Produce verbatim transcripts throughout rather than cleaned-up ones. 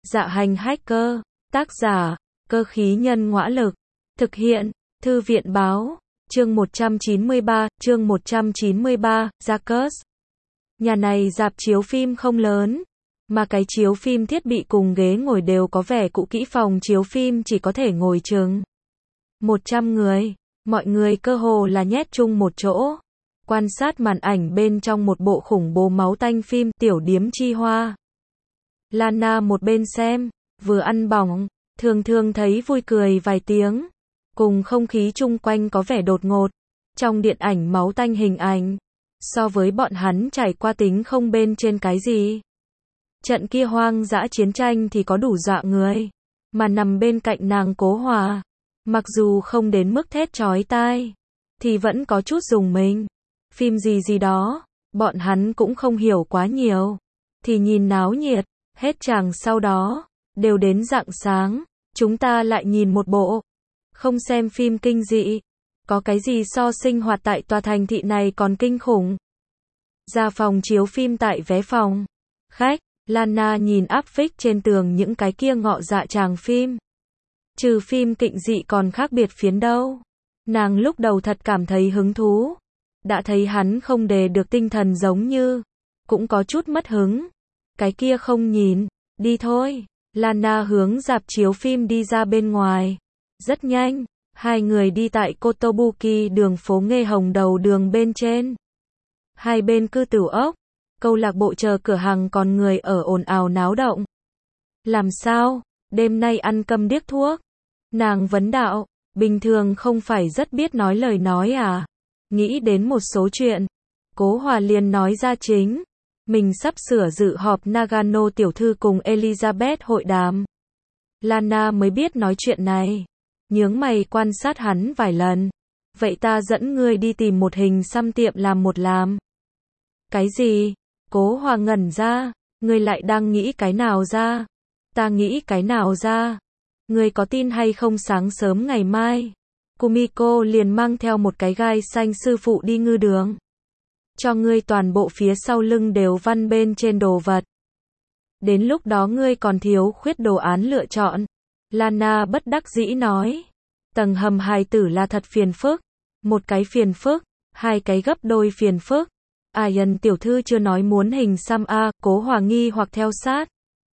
Dạ hành hacker, tác giả, cơ khí nhân ngõa lực, thực hiện, thư viện báo, chương một trăm chín mươi ba, chương một trăm chín mươi ba, Jacques. Nhà này rạp chiếu phim không lớn, mà cái chiếu phim thiết bị cùng ghế ngồi đều có vẻ cũ kỹ, phòng chiếu phim chỉ có thể ngồi chừng một trăm người, mọi người cơ hồ là nhét chung một chỗ, quan sát màn ảnh bên trong một bộ khủng bố máu tanh phim Tiểu điếm chi hoa. Lana một bên xem, vừa ăn bỏng, thường thường thấy vui cười vài tiếng, cùng không khí chung quanh có vẻ đột ngột, trong điện ảnh máu tanh hình ảnh, so với bọn hắn trải qua tính không bên trên cái gì. Trận kia hoang dã chiến tranh thì có đủ dọa người, mà nằm bên cạnh nàng Cố Hòa, mặc dù không đến mức thét chói tai, thì vẫn có chút rùng mình. Phim gì gì đó, bọn hắn cũng không hiểu quá nhiều, thì nhìn náo nhiệt, hết chàng sau đó, đều đến rạng sáng, chúng ta lại nhìn một bộ, không xem phim kinh dị, có cái gì so sinh hoạt tại tòa thành thị này còn kinh khủng. Ra phòng chiếu phim tại vé phòng khách, Lana nhìn áp phích trên tường những cái kia ngọ dạ tràng phim. Trừ phim kinh dị còn khác biệt phiến đâu. Nàng lúc đầu thật cảm thấy hứng thú. Đã thấy hắn không đề được tinh thần giống như, cũng có chút mất hứng. Cái kia không nhìn, đi thôi. Lana hướng rạp chiếu phim đi ra bên ngoài. Rất nhanh, hai người đi tại Kotobuki, đường phố Nghê Hồng đầu đường bên trên. Hai bên cư tửu ốc, câu lạc bộ chờ cửa hàng còn người ở ồn ào náo động. Làm sao, đêm nay ăn câm điếc thuốc? Nàng vấn đạo, bình thường không phải rất biết nói lời nói à? Nghĩ đến một số chuyện, Cố Hòa liền nói ra chính. Mình sắp sửa dự họp Nagano tiểu thư cùng Elizabeth hội đàm. Lana mới biết nói chuyện này. Nhướng mày quan sát hắn vài lần. Vậy ta dẫn ngươi đi tìm một hình xăm tiệm làm một làm. Cái gì? Cố Hòa ngẩn ra. Ngươi lại đang nghĩ cái nào ra? Ta nghĩ cái nào ra? Ngươi có tin hay không sáng sớm ngày mai? Kumiko liền mang theo một cái gai xanh sư phụ đi ngư đường. Cho ngươi toàn bộ phía sau lưng đều văn bên trên đồ vật. Đến lúc đó ngươi còn thiếu khuyết đồ án lựa chọn. Lana bất đắc dĩ nói. Tầng hầm hài tử là thật phiền phức. Một cái phiền phức, hai cái gấp đôi phiền phức. Ayan tiểu thư chưa nói muốn hình xăm a, Cố Hòa nghi hoặc theo sát.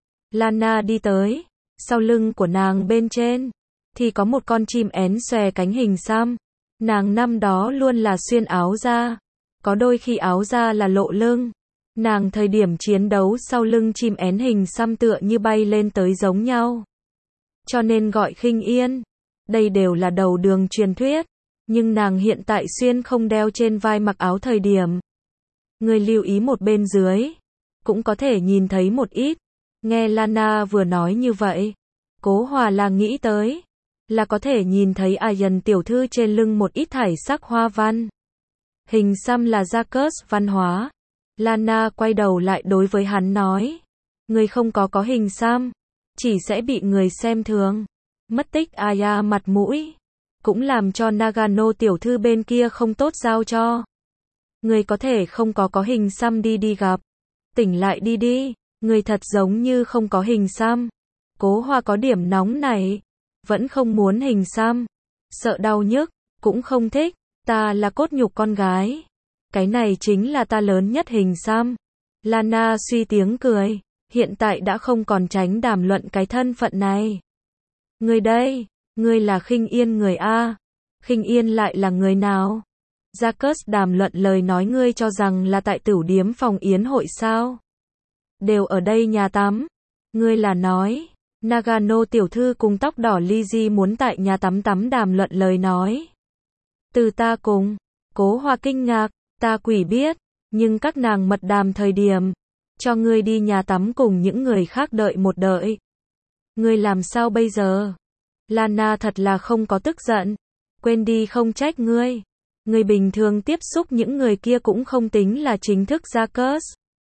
Lana đi tới, sau lưng của nàng bên trên, thì có một con chim én xòe cánh hình xăm. Nàng năm đó luôn là xuyên áo da. Có đôi khi áo da là lộ lưng. Nàng thời điểm chiến đấu sau lưng chim én hình xăm tựa như bay lên tới giống nhau. Cho nên gọi khinh yên. Đây đều là đầu đường truyền thuyết. Nhưng nàng hiện tại xuyên không đeo trên vai mặc áo thời điểm. Người lưu ý một bên dưới. Cũng có thể nhìn thấy một ít. Nghe Lana vừa nói như vậy. Cố Hòa là nghĩ tới. Là có thể nhìn thấy Ayan tiểu thư trên lưng một ít thải sắc hoa văn. Hình xăm là Jacques văn hóa. Lana quay đầu lại đối với hắn nói. Người không có có hình xăm. Chỉ sẽ bị người xem thường. Mất tích Aya mặt mũi. Cũng làm cho Nagano tiểu thư bên kia không tốt giao cho. Người có thể không có có hình xăm đi đi gặp. Tỉnh lại đi đi. Người thật giống như không có hình xăm. Cố Hòa có điểm nóng này. Vẫn không muốn hình xăm. Sợ đau nhức. Cũng không thích. Ta là cốt nhục con gái. Cái này chính là ta lớn nhất hình xăm. Lana suy tiếng cười. Hiện tại đã không còn tránh đàm luận cái thân phận này. Người đây, ngươi là khinh yên người A. Khinh yên lại là người nào? Jacques đàm luận lời nói ngươi cho rằng là tại tửu điếm phòng yến hội sao? Đều ở đây nhà tắm. Ngươi là nói, Nagano tiểu thư cùng tóc đỏ Lizzie muốn tại nhà tắm tắm đàm luận lời nói. Từ ta cùng, Cố Hòa kinh ngạc, ta quỷ biết, nhưng các nàng mật đàm thời điểm, cho ngươi đi nhà tắm cùng những người khác đợi một đợi. Ngươi làm sao bây giờ? Lana thật là không có tức giận, quên đi không trách ngươi. Ngươi bình thường tiếp xúc những người kia cũng không tính là chính thức Jacques.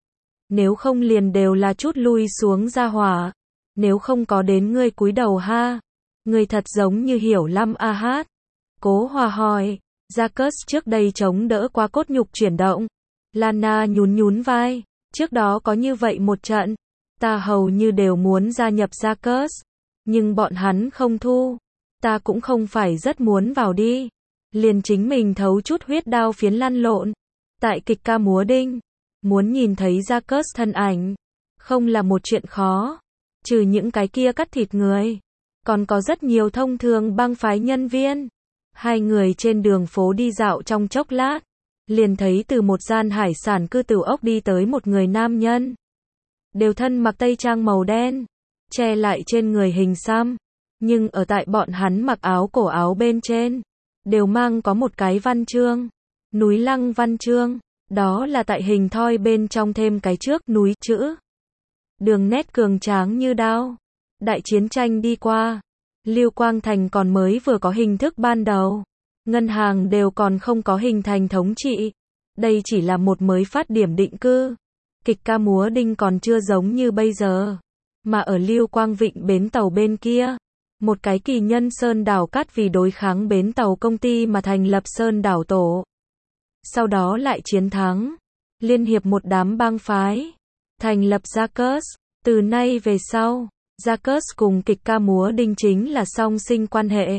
Nếu không liền đều là chút lui xuống ra hỏa. Nếu không có đến ngươi cúi đầu ha. Ngươi thật giống như hiểu lắm a hát. Cố Hòa hỏi. Jacques trước đây chống đỡ qua cốt nhục chuyển động. Lana nhún nhún vai. Trước đó có như vậy một trận. Ta hầu như đều muốn gia nhập Jacques, nhưng bọn hắn không thu. Ta cũng không phải rất muốn vào đi. Liền chính mình thấu chút huyết đao phiến lăn lộn. Tại kịch ca múa đinh, muốn nhìn thấy Jacques thân ảnh, không là một chuyện khó. Trừ những cái kia cắt thịt người, còn có rất nhiều thông thường bang phái nhân viên. Hai người trên đường phố đi dạo trong chốc lát, liền thấy từ một gian hải sản cư tử ốc đi tới một người nam nhân. Đều thân mặc tây trang màu đen, che lại trên người hình xăm, nhưng ở tại bọn hắn mặc áo cổ áo bên trên, đều mang có một cái văn chương, núi lăng văn chương, đó là tại hình thoi bên trong thêm cái trước núi chữ. Đường nét cường tráng như đao. Đại chiến tranh đi qua, Lưu Quang Thành còn mới vừa có hình thức ban đầu. Ngân hàng đều còn không có hình thành thống trị. Đây chỉ là một mới phát điểm định cư. Kịch ca múa đinh còn chưa giống như bây giờ. Mà ở Lưu Quang Vịnh bến tàu bên kia, một cái kỳ nhân Sơn Đảo Cát vì đối kháng bến tàu công ty mà thành lập Sơn Đảo Tổ. Sau đó lại chiến thắng, liên hiệp một đám bang phái, thành lập Jacques. Từ nay về sau, Jacques cùng kịch ca múa đinh chính là song sinh quan hệ.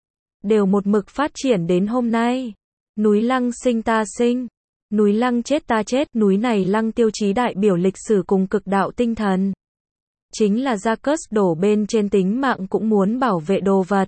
Đều một mực phát triển đến hôm nay. Núi lăng sinh ta sinh, núi lăng chết ta chết, núi này lăng tiêu chí đại biểu lịch sử cùng cực đạo tinh thần. Chính là Jacques đổ bên trên tính mạng cũng muốn bảo vệ đồ vật.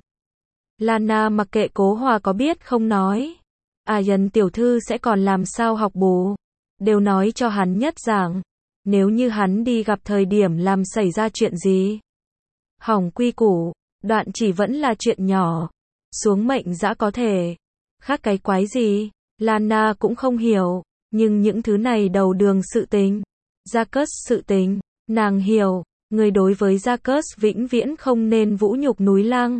Lana mặc kệ Cố Hòa có biết không nói. À dần tiểu thư sẽ còn làm sao học bù. Đều nói cho hắn nhất giảng. Nếu như hắn đi gặp thời điểm làm xảy ra chuyện gì. Hỏng quy củ, đoạn chỉ vẫn là chuyện nhỏ. Xuống mệnh dã có thể. Khác cái quái gì, Lana cũng không hiểu. Nhưng những thứ này đầu đường sự tình. Jacques sự tình, nàng hiểu. Người đối với Jacques vĩnh viễn không nên vũ nhục núi lăng.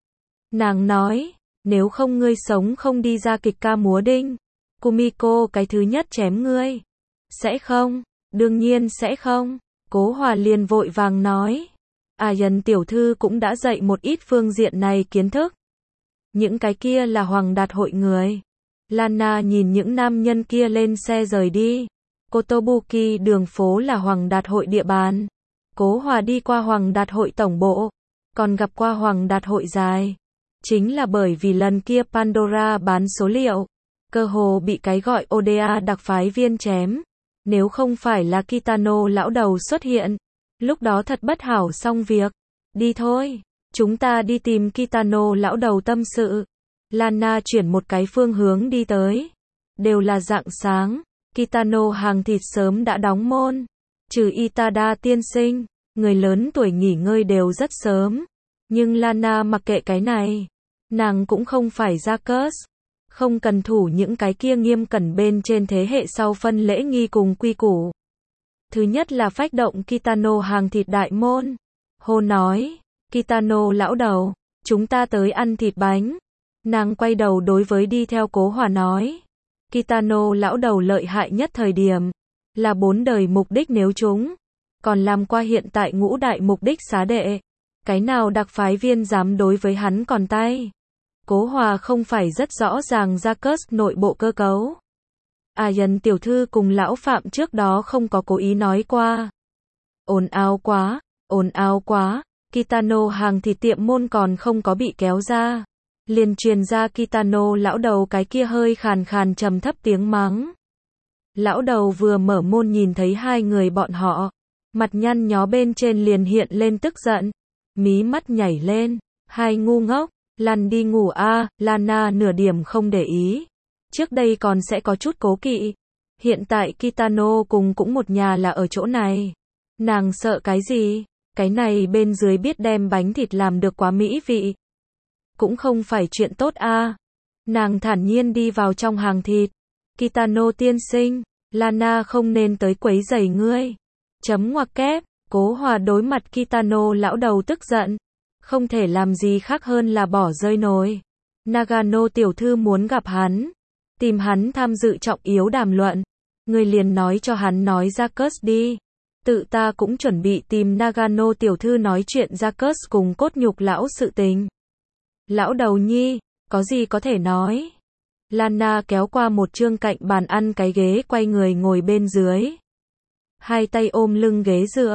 Nàng nói, nếu không ngươi sống không đi ra kịch ca múa đinh. Kumiko cái thứ nhất chém ngươi. Sẽ không, đương nhiên sẽ không. Cố Hòa liền vội vàng nói. À dần tiểu thư cũng đã dạy một ít phương diện này kiến thức. Những cái kia là Hoàng Đạt hội người. Lana nhìn những nam nhân kia lên xe rời đi. Kotobuki đường phố là Hoàng Đạt hội địa bàn. Cố Hòa đi qua Hoàng Đạt hội tổng bộ, còn gặp qua Hoàng Đạt hội dài. Chính là bởi vì lần kia Pandora bán số liệu, cơ hồ bị cái gọi ô đê a đặc phái viên chém. Nếu không phải là Kitano lão đầu xuất hiện, lúc đó thật bất hảo xong việc. Đi thôi, chúng ta đi tìm Kitano lão đầu tâm sự. Lana chuyển một cái phương hướng đi tới. Đều là rạng sáng, Kitano hàng thịt sớm đã đóng môn. Trừ Itada tiên sinh, người lớn tuổi nghỉ ngơi đều rất sớm. Nhưng Lana mặc kệ cái này. Nàng cũng không phải Jacques. Không cần thủ những cái kia nghiêm cẩn bên trên thế hệ sau phân lễ nghi cùng quy củ. Thứ nhất là phách động Kitano hàng thịt đại môn. Hô nói, Kitano lão đầu, chúng ta tới ăn thịt bánh. Nàng quay đầu đối với đi theo Cố Hòa nói. Kitano lão đầu lợi hại nhất thời điểm. Là bốn đời mục đích nếu chúng. Còn làm qua hiện tại ngũ đại mục đích xá đệ. Cái nào đặc phái viên dám đối với hắn còn tay. Cố Hòa không phải rất rõ ràng Jacques nội bộ cơ cấu. À dần tiểu thư cùng lão Phạm trước đó không có cố ý nói qua. Ồn ào quá, ồn ào quá, Kitano hàng thịt tiệm môn còn không có bị kéo ra. Liền truyền ra Kitano lão đầu cái kia hơi khàn khàn trầm thấp tiếng mắng. Lão đầu vừa mở môn nhìn thấy hai người bọn họ. Mặt nhăn nhó bên trên liền hiện lên tức giận. Mí mắt nhảy lên. Hai ngu ngốc, lăn đi ngủ a. À, Lana nửa điểm không để ý. Trước đây còn sẽ có chút cố kỵ. Hiện tại Kitano cùng cũng một nhà là ở chỗ này. Nàng sợ cái gì? Cái này bên dưới biết đem bánh thịt làm được quá mỹ vị. Cũng không phải chuyện tốt a. À. Nàng thản nhiên đi vào trong hàng thịt. Kitano tiên sinh, Lana không nên tới quấy rầy ngươi. Chấm ngoặc kép, Cố Hòa đối mặt Kitano lão đầu tức giận. Không thể làm gì khác hơn là bỏ rơi nồi. Nagano tiểu thư muốn gặp hắn. Tìm hắn tham dự trọng yếu đàm luận. Ngươi liền nói cho hắn nói Jacques đi. Tự ta cũng chuẩn bị tìm Nagano tiểu thư nói chuyện Jacques cùng cốt nhục lão sự tình. Lão đầu nhi, có gì có thể nói. Lana kéo qua một chương cạnh bàn ăn cái ghế quay người ngồi bên dưới. Hai tay ôm lưng ghế dựa.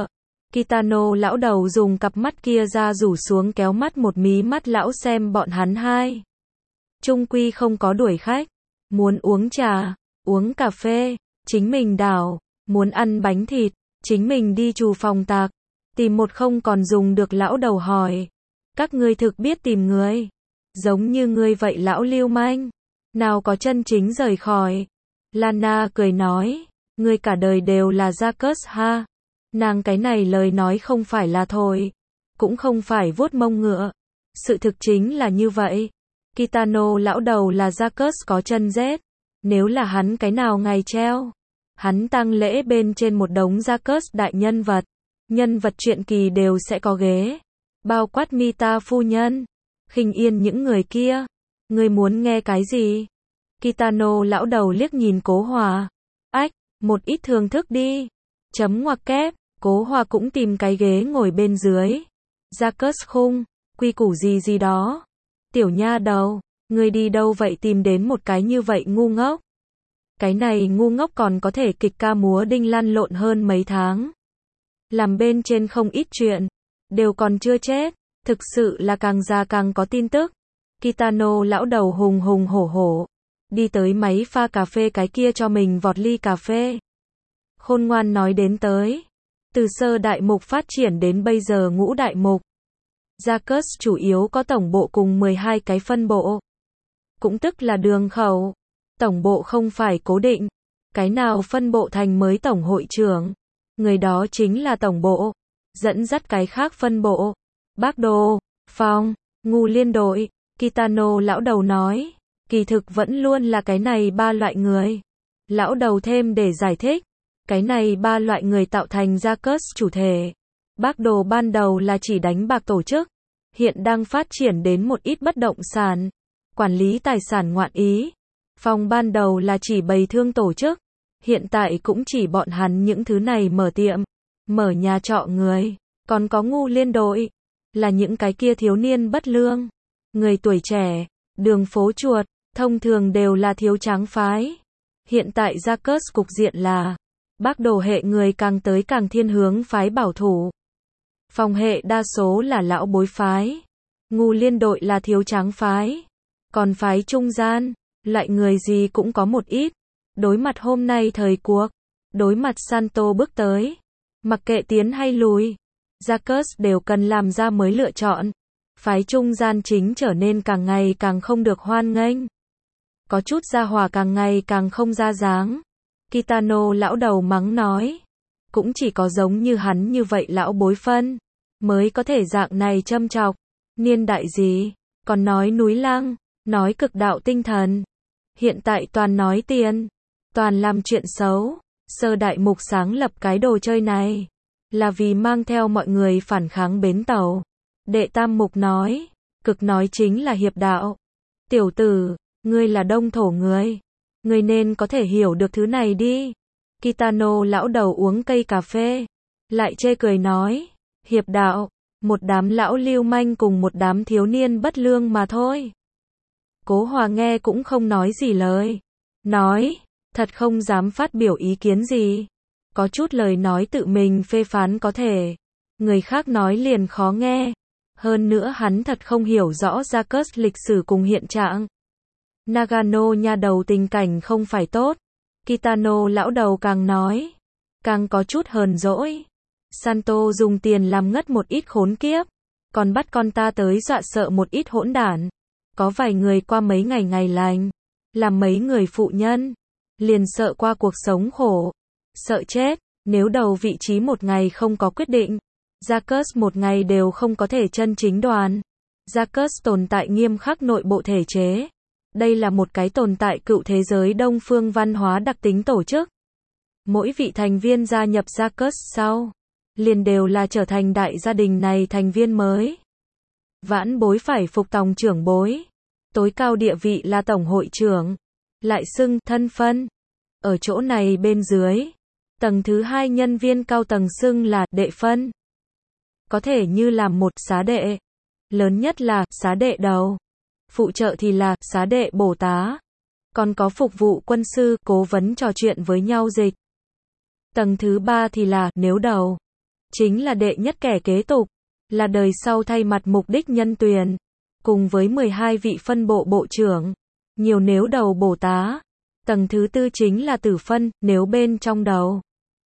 Kitano lão đầu dùng cặp mắt kia ra rủ xuống kéo mắt một mí mắt lão xem bọn hắn hai. Trung quy không có đuổi khách. Muốn uống trà, uống cà phê, chính mình đảo. Muốn ăn bánh thịt, chính mình đi trù phòng tạc. Tìm một không còn dùng được lão đầu hỏi. Các ngươi thực biết tìm người. Giống như ngươi vậy lão lưu manh. Nào có chân chính rời khỏi. Lana cười nói. Ngươi cả đời đều là Jacques ha. Nàng cái này lời nói không phải là thôi. Cũng không phải vuốt mông ngựa. Sự thực chính là như vậy. Kitano lão đầu là Jacques có chân rết. Nếu là hắn cái nào ngày treo. Hắn tang lễ bên trên một đống Jacques đại nhân vật. Nhân vật truyện kỳ đều sẽ có ghế. Bao quát Mita phu nhân. Khinh Yên những người kia. Ngươi muốn nghe cái gì? Kitano lão đầu liếc nhìn Cố Hòa. Ách, một ít thưởng thức đi. Chấm ngoặc kép. Cố Hòa cũng tìm cái ghế ngồi bên dưới. Jacques khung, quy củ gì gì đó. Tiểu nha đầu, ngươi đi đâu vậy tìm đến một cái như vậy ngu ngốc. Cái này ngu ngốc còn có thể kịch ca múa đinh lăn lộn hơn mấy tháng. Làm bên trên không ít chuyện. Đều còn chưa chết. Thực sự là càng già càng có tin tức. Kitano lão đầu hùng hùng hổ hổ. Đi tới máy pha cà phê cái kia cho mình vọt ly cà phê. Khôn ngoan nói đến tới. Từ sơ đại mục phát triển đến bây giờ ngũ đại mục. Jacques chủ yếu có tổng bộ cùng mười hai cái phân bộ. Cũng tức là đường khẩu. Tổng bộ không phải cố định. Cái nào phân bộ thành mới tổng hội trưởng. Người đó chính là tổng bộ. Dẫn dắt cái khác phân bộ. Bác Đồ, Phong, Ngu Liên đội. Kitano lão đầu nói. Kỳ thực vẫn luôn là cái này ba loại người. Lão đầu thêm để giải thích. Cái này ba loại người tạo thành Jacques chủ thể. Bác Đồ ban đầu là chỉ đánh bạc tổ chức. Hiện đang phát triển đến một ít bất động sản. Quản lý tài sản ngoạn ý. Phong ban đầu là chỉ bày thương tổ chức. Hiện tại cũng chỉ bọn hắn những thứ này mở tiệm. Mở nhà trọ người. Còn có Ngu Liên đội. Là những cái kia thiếu niên bất lương. Người tuổi trẻ. Đường phố chuột. Thông thường đều là thiếu tráng phái. Hiện tại Jacques cục diện là. Bác Đồ hệ người càng tới càng thiên hướng phái bảo thủ. Phong hệ đa số là lão bối phái. Ngu Liên đội là thiếu tráng phái. Còn phái trung gian, loại người gì cũng có một ít. Đối mặt hôm nay thời cuộc. Đối mặt Santo bước tới. Mặc kệ tiến hay lùi. Jacques đều cần làm ra mới lựa chọn. Phái trung gian chính trở nên càng ngày càng không được hoan nghênh. Có chút gia hỏa càng ngày càng không ra dáng. Kitano lão đầu mắng nói. Cũng chỉ có giống như hắn như vậy lão bối phân. Mới có thể dạng này châm chọc. Niên đại gì. Còn nói núi lăng. Nói cực đạo tinh thần. Hiện tại toàn nói tiền. Toàn làm chuyện xấu. Sơ đại mục sáng lập cái đồ chơi này. Là vì mang theo mọi người phản kháng bến tàu. Đệ tam mục nói. Cực nói chính là hiệp đạo. Tiểu tử. Ngươi là đông thổ người. Ngươi nên có thể hiểu được thứ này đi. Kitano lão đầu uống cây cà phê. Lại chê cười nói. Hiệp đạo. Một đám lão lưu manh cùng một đám thiếu niên bất lương mà thôi. Cố Hòa nghe cũng không nói gì lời. Nói. Thật không dám phát biểu ý kiến gì. Có chút lời nói tự mình phê phán có thể. Người khác nói liền khó nghe. Hơn nữa hắn thật không hiểu rõ Jacques lịch sử cùng hiện trạng. Nagano nha đầu tình cảnh không phải tốt. Kitano lão đầu càng nói. Càng có chút hờn dỗi. Santo dùng tiền làm ngất một ít khốn kiếp. Còn bắt con ta tới dọa sợ một ít hỗn đản. Có vài người qua mấy ngày ngày lành. Làm mấy người phụ nhân. Liền sợ qua cuộc sống khổ. Sợ chết. Nếu đầu vị trí một ngày không có quyết định. Jacques một ngày đều không có thể chân chính đoàn. Jacques tồn tại nghiêm khắc nội bộ thể chế. Đây là một cái tồn tại cựu thế giới đông phương văn hóa đặc tính tổ chức. Mỗi vị thành viên gia nhập Jacques sau. Liền đều là trở thành đại gia đình này thành viên mới. Vãn bối phải phục tòng trưởng bối. Tối cao địa vị là tổng hội trưởng. Lại xưng thân phân. Ở chỗ này bên dưới. Tầng thứ hai nhân viên cao tầng xưng là đệ phân. Có thể như là một xá đệ. Lớn nhất là xá đệ đầu. Phụ trợ thì là xá đệ bổ tá. Còn có phục vụ quân sư, cố vấn trò chuyện với nhau dịch. Tầng thứ ba thì là nếu đầu. chính là đệ nhất kẻ kế tục, là đời sau thay mặt mục đích nhân tuyển, cùng với mười hai vị phân bộ bộ trưởng, nhiều nếu đầu bổ tá. Tầng thứ tư chính là tử phân, nếu bên trong đầu.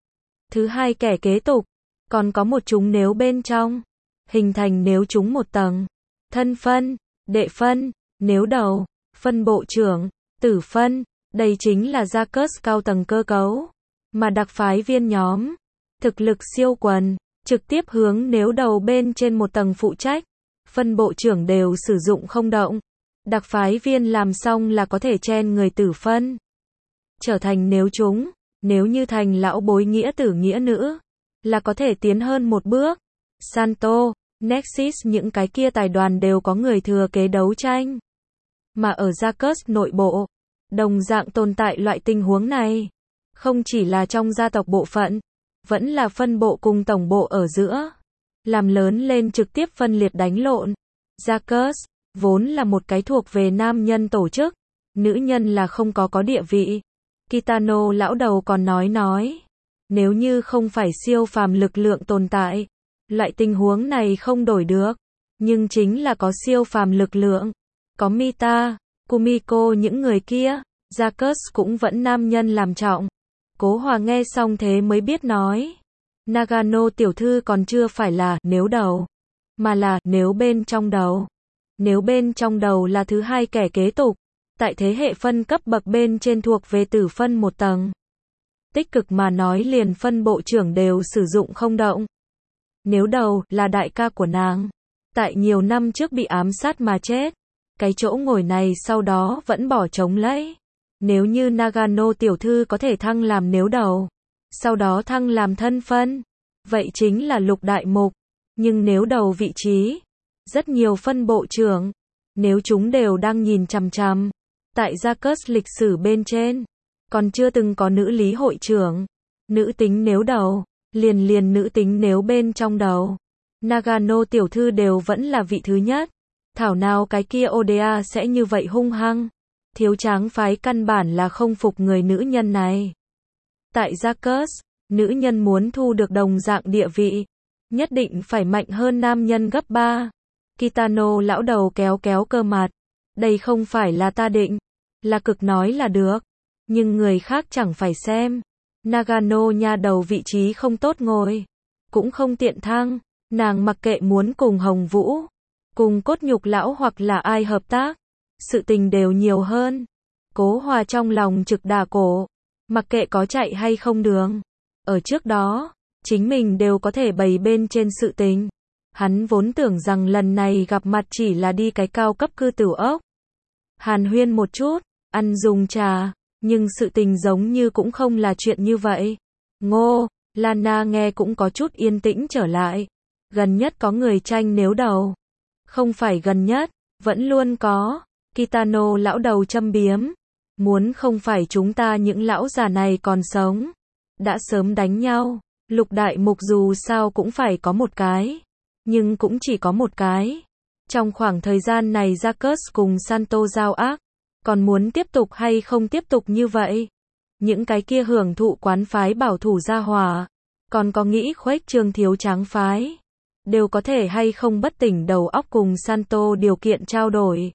Thứ hai kẻ kế tục, còn có một chúng nếu bên trong, hình thành nếu chúng một tầng. Thân phân, đệ phân, nếu đầu, phân bộ trưởng, tử phân, đây chính là gia cớt cao tầng cơ cấu, mà đặc phái viên nhóm, thực lực siêu quần, trực tiếp hướng nếu đầu bên trên một tầng phụ trách, phân bộ trưởng đều sử dụng không động. Đặc phái viên làm xong là có thể chen người tử phân, trở thành nếu chúng, nếu như thành lão bối nghĩa tử nghĩa nữ, là có thể tiến hơn một bước. Santo, Nexus những cái kia tài đoàn đều có người thừa kế đấu tranh. Mà ở gia cớt nội bộ, đồng dạng tồn tại loại tình huống này. Không chỉ là trong gia tộc bộ phận, vẫn là phân bộ cùng tổng bộ ở giữa. Làm lớn lên trực tiếp phân liệt đánh lộn. Gia cớt, vốn là một cái thuộc về nam nhân tổ chức, nữ nhân là không có có địa vị. Kitano lão đầu còn nói nói, nếu như không phải siêu phàm lực lượng tồn tại, loại tình huống này không đổi được, nhưng chính là có siêu phàm lực lượng, có Mita, Kumiko những người kia, gia cớt cũng vẫn nam nhân làm trọng. Cố Hòa nghe xong thế mới biết nói, Nagano tiểu thư còn chưa phải là nếu đầu, mà là nếu bên trong đầu. Nếu bên trong đầu là thứ hai kẻ kế tục, tại thế hệ phân cấp bậc bên trên thuộc về tử phân một tầng. Tích cực mà nói liền phân bộ trưởng đều sử dụng không động. Nếu đầu là đại ca của nàng, tại nhiều năm trước bị ám sát mà chết, cái chỗ ngồi này sau đó vẫn bỏ trống lấy. Nếu như Nagano tiểu thư có thể thăng làm nếu đầu, sau đó thăng làm thân phân, vậy chính là lục đại mục. Nhưng nếu đầu vị trí, rất nhiều phân bộ trưởng, nếu chúng đều đang nhìn chằm chằm, tại gia cớt lịch sử bên trên, còn chưa từng có nữ lý hội trưởng, nữ tính nếu đầu, liền liền nữ tính nếu bên trong đầu. Nagano tiểu thư đều vẫn là vị thứ nhất. Thảo nào cái kia Oda sẽ như vậy hung hăng. Thiếu tráng phái căn bản là không phục người nữ nhân này. Tại gia cớt, nữ nhân muốn thu được đồng dạng địa vị, nhất định phải mạnh hơn nam nhân gấp ba. Kitano lão đầu kéo kéo cơ mặt. Đây không phải là ta định, là cực nói là được. Nhưng người khác chẳng phải xem. Nagano nha đầu vị trí không tốt ngồi, cũng không tiện thăng. Nàng mặc kệ muốn cùng Hồng Vũ, cùng Cốt Nhục lão hoặc là ai hợp tác, sự tình đều nhiều hơn. Cố Hòa trong lòng trực đà cổ, mặc kệ có chạy hay không đường. Ở trước đó, chính mình đều có thể bày bên trên sự tình. Hắn vốn tưởng rằng lần này gặp mặt chỉ là đi cái cao cấp cư tử ốc, hàn huyên một chút, ăn dùng trà, nhưng sự tình giống như cũng không là chuyện như vậy. Ngô, Lana nghe cũng có chút yên tĩnh trở lại. Gần nhất có người tranh nếu đầu. Không phải gần nhất, vẫn luôn có. Kitano lão đầu châm biếm. Muốn không phải chúng ta những lão già này còn sống, đã sớm đánh nhau. Lục đại mục dù sao cũng phải có một cái. Nhưng cũng chỉ có một cái. Trong khoảng thời gian này Jacques cùng Santo giao ác. Còn muốn tiếp tục hay không tiếp tục như vậy? Những cái kia hưởng thụ quán phái bảo thủ gia hỏa. Còn có nghĩ khuếch trương thiếu tráng phái. Đều có thể hay không bất tỉnh đầu óc cùng Santo điều kiện trao đổi.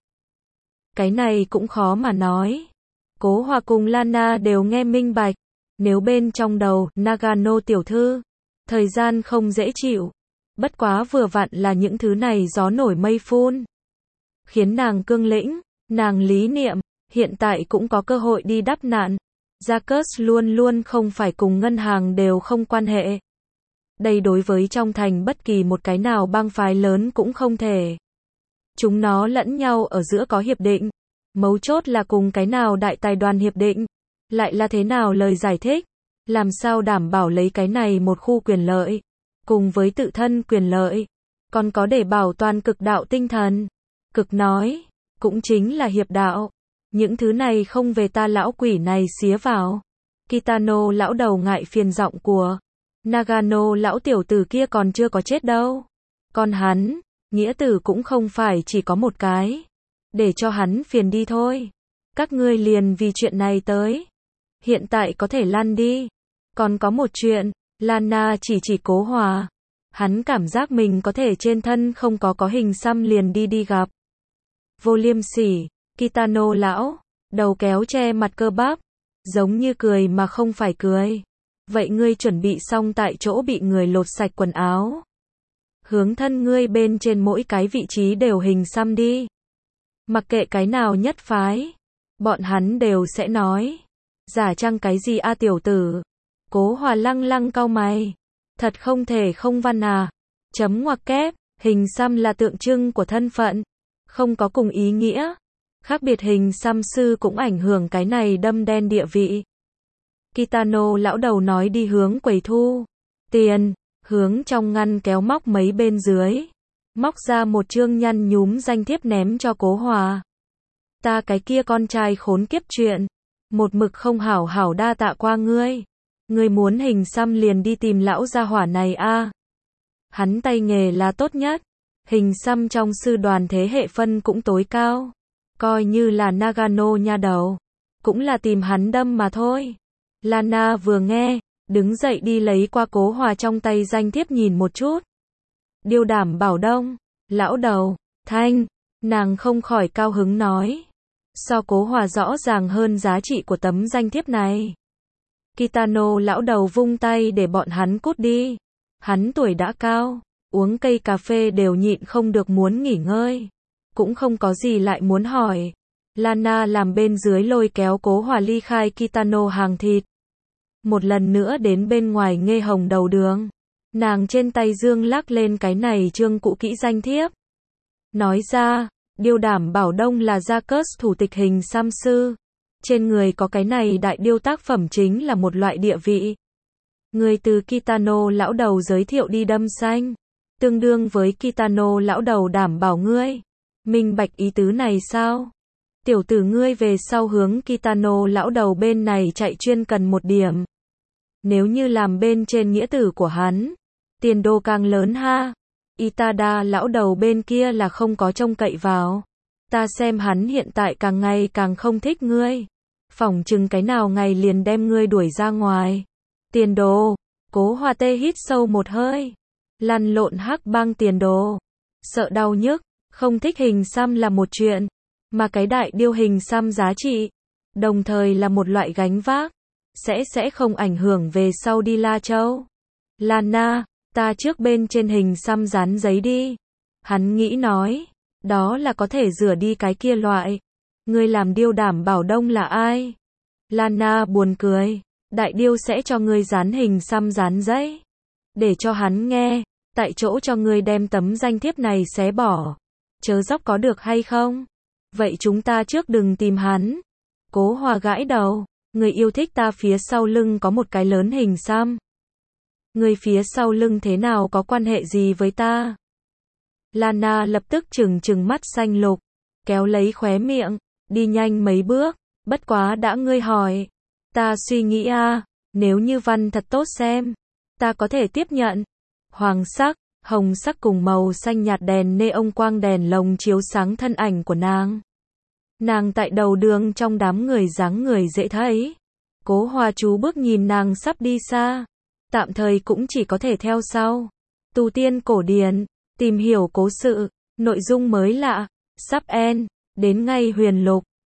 Cái này cũng khó mà nói. Cố Hòa cùng Lana đều nghe minh bạch. Nếu bên trong đầu, Nagano tiểu thư, thời gian không dễ chịu. Bất quá vừa vặn là những thứ này gió nổi mây phun. Khiến nàng cương lĩnh, nàng lý niệm, hiện tại cũng có cơ hội đi đắp nạn. Jacques luôn luôn không phải cùng ngân hàng đều không quan hệ. Đây đối với trong thành bất kỳ một cái nào bang phái lớn cũng không thể. Chúng nó lẫn nhau ở giữa có hiệp định. Mấu chốt là cùng cái nào đại tài đoàn hiệp định. Lại là thế nào lời giải thích. Làm sao đảm bảo lấy cái này một khu quyền lợi. Cùng với tự thân quyền lợi. Còn có để bảo toàn cực đạo tinh thần. Cực nói. Cũng chính là hiệp đạo. Những thứ này không về ta lão quỷ này xía vào. Kitano lão đầu ngại phiền giọng của Nagano lão tiểu tử kia còn chưa có chết đâu. Còn hắn, nghĩa tử cũng không phải chỉ có một cái. Để cho hắn phiền đi thôi. Các ngươi liền vì chuyện này tới. Hiện tại có thể lăn đi. Còn có một chuyện, Lana chỉ chỉ Cố Hòa. Hắn cảm giác mình có thể trên thân không có có hình xăm liền đi đi gặp. Vô liêm sỉ, Kitano lão, đầu kéo che mặt cơ bắp, giống như cười mà không phải cười. Vậy ngươi chuẩn bị xong tại chỗ bị người lột sạch quần áo. Hướng thân ngươi bên trên mỗi cái vị trí đều hình xăm đi. Mặc kệ cái nào nhất phái, bọn hắn đều sẽ nói. Giả trăng cái gì a tiểu tử? Cố Hòa lăng lăng cau mày. Thật không thể không văn à. Chấm ngoặc kép, hình xăm là tượng trưng của thân phận, không có cùng ý nghĩa. Khác biệt hình xăm sư cũng ảnh hưởng cái này đâm đen địa vị. Kitano lão đầu nói đi hướng quầy thu tiền, hướng trong ngăn kéo móc mấy bên dưới. Móc ra một chương nhăn nhúm danh thiếp ném cho Cố Hòa. Ta cái kia con trai khốn kiếp chuyện. Một mực không hảo hảo đa tạ qua ngươi. Ngươi muốn hình xăm liền đi tìm lão gia hỏa này a. Hắn tay nghề là tốt nhất. Hình xăm trong sư đoàn thế hệ phân cũng tối cao. Coi như là Nagano nha đầu. Cũng là tìm hắn đâm mà thôi. Lana vừa nghe, đứng dậy đi lấy qua Cố Hòa trong tay danh thiếp nhìn một chút. Điêu đảm bảo đông, lão đầu, thanh, nàng không khỏi cao hứng nói. So Cố Hòa rõ ràng hơn giá trị của tấm danh thiếp này. Kitano lão đầu vung tay để bọn hắn cút đi. Hắn tuổi đã cao, uống cây cà phê đều nhịn không được muốn nghỉ ngơi. Cũng không có gì lại muốn hỏi. Lana làm bên dưới lôi kéo Cố Hòa ly khai Kitano hàng thịt. Một lần nữa đến bên ngoài Nghê Hồng đầu đường. Nàng trên tay dương lắc lên cái này trương cũ kỹ danh thiếp. Nói ra, điêu đảm bảo đông là Jacques thủ tịch hình xăm sư. Trên người có cái này đại điêu tác phẩm chính là một loại địa vị. Người từ Kitano lão đầu giới thiệu đi đâm xanh. Tương đương với Kitano lão đầu đảm bảo ngươi. Minh bạch ý tứ này sao? Tiểu tử ngươi về sau hướng Kitano lão đầu bên này chạy chuyên cần một điểm. Nếu như làm bên trên nghĩa tử của hắn, tiền đồ càng lớn ha. Itada lão đầu bên kia là không có trông cậy vào. Ta xem hắn hiện tại càng ngày càng không thích ngươi. Phỏng chừng cái nào ngày liền đem ngươi đuổi ra ngoài. Tiền đồ, Cố Hòa tê hít sâu một hơi. Lăn lộn hắc băng tiền đồ. Sợ đau nhức, không thích hình xăm là một chuyện. Mà cái đại điêu hình xăm giá trị, đồng thời là một loại gánh vác. Sẽ sẽ không ảnh hưởng về sau đi La Châu. Lana, ta trước bên trên hình xăm dán giấy đi. Hắn nghĩ nói, đó là có thể rửa đi cái kia loại. Ngươi làm điêu đảm bảo đông là ai? Lana buồn cười, đại điêu sẽ cho ngươi dán hình xăm dán giấy. Để cho hắn nghe, tại chỗ cho ngươi đem tấm danh thiếp này xé bỏ. Chớ dóc có được hay không? Vậy chúng ta trước đừng tìm hắn. Cố Hòa gãi đầu. Người yêu thích ta phía sau lưng có một cái lớn hình xăm. Người phía sau lưng thế nào có quan hệ gì với ta? Lana lập tức trừng trừng mắt xanh lục, kéo lấy khóe miệng, đi nhanh mấy bước, bất quá đã ngươi hỏi. Ta suy nghĩ a, nếu như văn thật tốt xem, ta có thể tiếp nhận. Hoàng sắc, hồng sắc cùng màu xanh nhạt đèn neon quang đèn lồng chiếu sáng thân ảnh của nàng. Nàng tại đầu đường trong đám người dáng người dễ thấy. Cố Hòa chú bước nhìn nàng sắp đi xa. Tạm thời cũng chỉ có thể theo sau. Tu tiên cổ điển, tìm hiểu cố sự, nội dung mới lạ, sắp end, đến ngay huyền lục.